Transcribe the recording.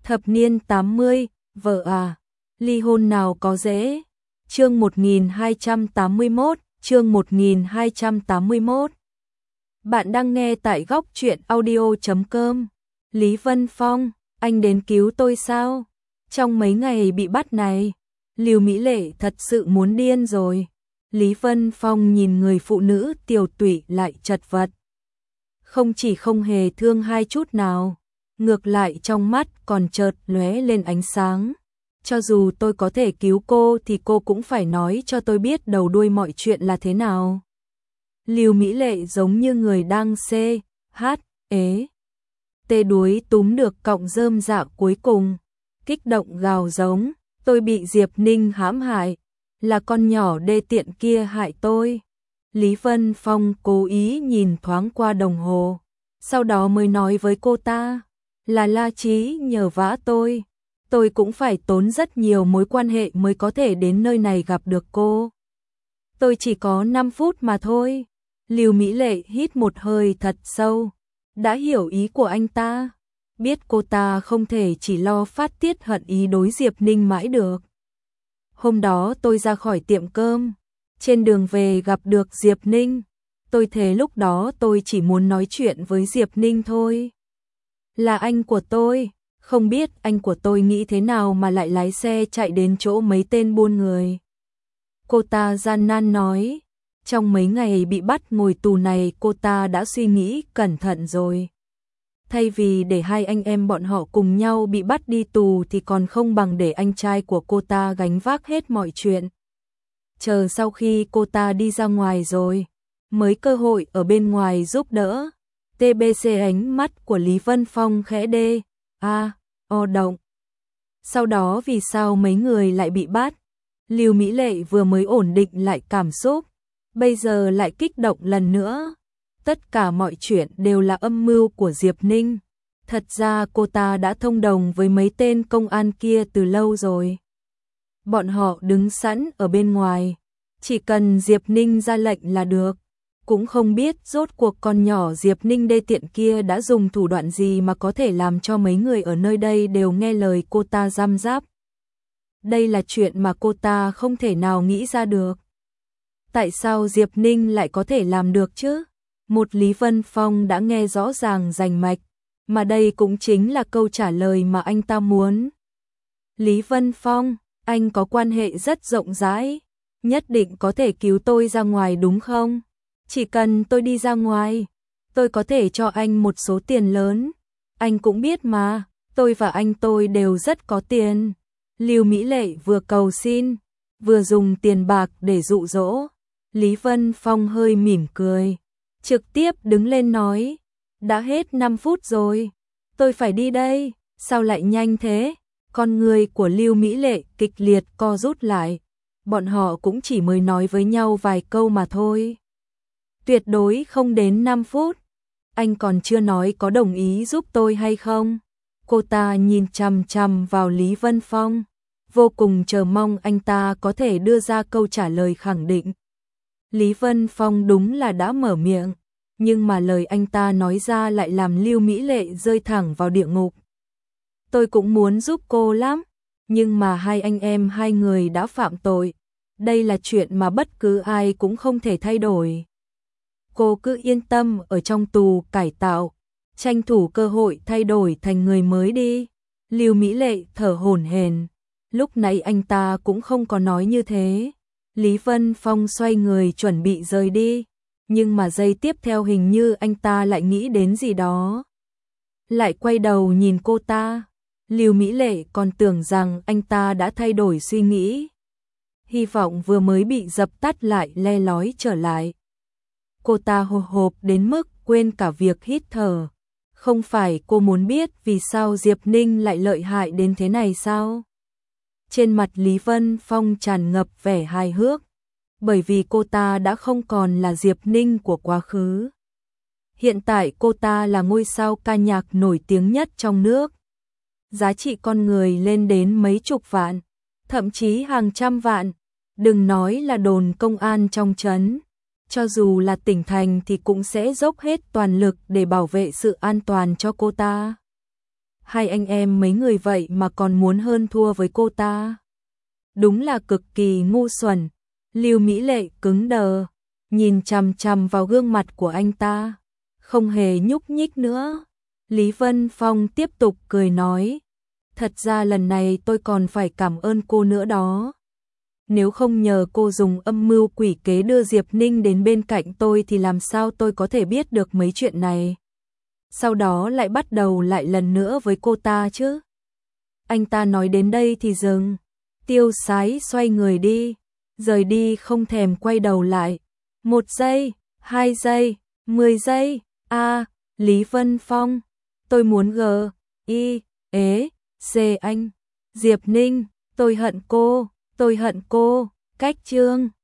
Thập niên 80, vợ à, ly hôn nào có dễ. Chương 1281, chương 1281. Bạn đang nghe tại góc truyện audio.com. Lý Vân Phong, anh đến cứu tôi sao? Trong mấy ngày bị bắt này, Lưu Mỹ Lệ thật sự muốn điên rồi. Lý Vân Phong nhìn người phụ nữ tiều tụy lại chật vật. Không chỉ không hề thương hai chút nào, ngược lại trong mắt còn chợt lóe lên ánh sáng. Cho dù tôi có thể cứu cô thì cô cũng phải nói cho tôi biết đầu đuôi mọi chuyện là thế nào. Lưu Mỹ Lệ giống như người đang tê đuối túm được cọng rơm dạ cuối cùng, kích động gào giống, tôi bị Diệp Ninh hãm hại, là con nhỏ đê tiện kia hại tôi. Lý Vân Phong cố ý nhìn thoáng qua đồng hồ, sau đó mới nói với cô ta, là La Chí nhờ vả tôi cũng phải tốn rất nhiều mối quan hệ mới có thể đến nơi này gặp được cô. Tôi chỉ có 5 phút mà thôi. Lưu Mỹ Lệ hít một hơi thật sâu, đã hiểu ý của anh ta, biết cô ta không thể chỉ lo phát tiết hận ý đối Diệp Ninh mãi được. Hôm đó tôi ra khỏi tiệm cơm, trên đường về gặp được Diệp Ninh, tôi thề lúc đó tôi chỉ muốn nói chuyện với Diệp Ninh thôi. Là anh của tôi, không biết anh của tôi nghĩ thế nào mà lại lái xe chạy đến chỗ mấy tên buôn người. Cô ta gian nan nói, trong mấy ngày bị bắt ngồi tù này cô ta đã suy nghĩ cẩn thận rồi. Thay vì để hai anh em bọn họ cùng nhau bị bắt đi tù thì còn không bằng để anh trai của cô ta gánh vác hết mọi chuyện. Chờ sau khi cô ta đi ra ngoài rồi, mới cơ hội ở bên ngoài giúp đỡ. TBC ánh mắt của Lý Vân Phong khẽ động. Sau đó vì sao mấy người lại bị bắt? Lưu Mỹ Lệ vừa mới ổn định lại cảm xúc, bây giờ lại kích động lần nữa. Tất cả mọi chuyện đều là âm mưu của Diệp Ninh. Thật ra cô ta đã thông đồng với mấy tên công an kia từ lâu rồi. Bọn họ đứng sẵn ở bên ngoài, chỉ cần Diệp Ninh ra lệnh là được. Cũng không biết rốt cuộc con nhỏ Diệp Ninh đê tiện kia đã dùng thủ đoạn gì mà có thể làm cho mấy người ở nơi đây đều nghe lời cô ta giam giáp. Đây là chuyện mà cô ta không thể nào nghĩ ra được. Tại sao Diệp Ninh lại có thể làm được chứ? Một Lý Vân Phong đã nghe rõ ràng rành mạch, mà đây cũng chính là câu trả lời mà anh ta muốn. Lý Vân Phong, anh có quan hệ rất rộng rãi, nhất định có thể cứu tôi ra ngoài đúng không? Chỉ cần tôi đi ra ngoài, tôi có thể cho anh một số tiền lớn. Anh cũng biết mà, tôi và anh tôi đều rất có tiền. Lưu Mỹ Lệ vừa cầu xin, vừa dùng tiền bạc để dụ dỗ. Lý Vân Phong hơi mỉm cười, trực tiếp đứng lên nói, đã hết 5 phút rồi, tôi phải đi đây, sao lại nhanh thế? Con người của Lưu Mỹ Lệ kịch liệt co rút lại, bọn họ cũng chỉ mới nói với nhau vài câu mà thôi. Tuyệt đối không đến 5 phút, anh còn chưa nói có đồng ý giúp tôi hay không? Cô ta nhìn chằm chằm vào Lý Vân Phong, vô cùng chờ mong anh ta có thể đưa ra câu trả lời khẳng định. Lý Vân Phong đúng là đã mở miệng, nhưng mà lời anh ta nói ra lại làm Lưu Mỹ Lệ rơi thẳng vào địa ngục. Tôi cũng muốn giúp cô lắm, nhưng mà hai anh em hai người đã phạm tội. Đây là chuyện mà bất cứ ai cũng không thể thay đổi. Cô cứ yên tâm ở trong tù cải tạo, tranh thủ cơ hội thay đổi thành người mới đi. Lưu Mỹ Lệ thở hổn hển. Lúc nãy anh ta cũng không có nói như thế. Lý Vân Phong xoay người chuẩn bị rời đi, nhưng mà giây tiếp theo hình như anh ta lại nghĩ đến gì đó. Lại quay đầu nhìn cô ta. Lưu Mỹ Lệ còn tưởng rằng anh ta đã thay đổi suy nghĩ. Hy vọng vừa mới bị dập tắt lại le lói trở lại. Cô ta hồi hộp đến mức quên cả việc hít thở. Không phải cô muốn biết vì sao Diệp Ninh lại lợi hại đến thế này sao? Trên mặt Lý Vân Phong tràn ngập vẻ hài hước, bởi vì cô ta đã không còn là Diệp Ninh của quá khứ. Hiện tại cô ta là ngôi sao ca nhạc nổi tiếng nhất trong nước. Giá trị con người lên đến mấy chục vạn, thậm chí hàng trăm vạn. Đừng nói là đồn công an trong trấn, cho dù là tỉnh thành thì cũng sẽ dốc hết toàn lực để bảo vệ sự an toàn cho cô ta. hai anh em mấy người vậy mà còn muốn hơn thua với cô ta. Đúng là cực kỳ ngu xuẩn. Lưu Mỹ Lệ cứng đờ, nhìn chằm chằm vào gương mặt của anh ta, không hề nhúc nhích nữa. Lý Vân Phong tiếp tục cười nói, thật ra lần này tôi còn phải cảm ơn cô nữa đó. Nếu không nhờ cô dùng âm mưu quỷ kế đưa Diệp Ninh đến bên cạnh tôi thì làm sao tôi có thể biết được mấy chuyện này. Sau đó lại bắt đầu lại lần nữa với cô ta chứ. Anh ta nói đến đây thì dừng, tiêu sái xoay người đi, rời đi không thèm quay đầu lại. 1 giây, 2 giây, 10 giây, Lý Vân Phong, tôi muốn C anh, Diệp Ninh, tôi hận cô, cách chương.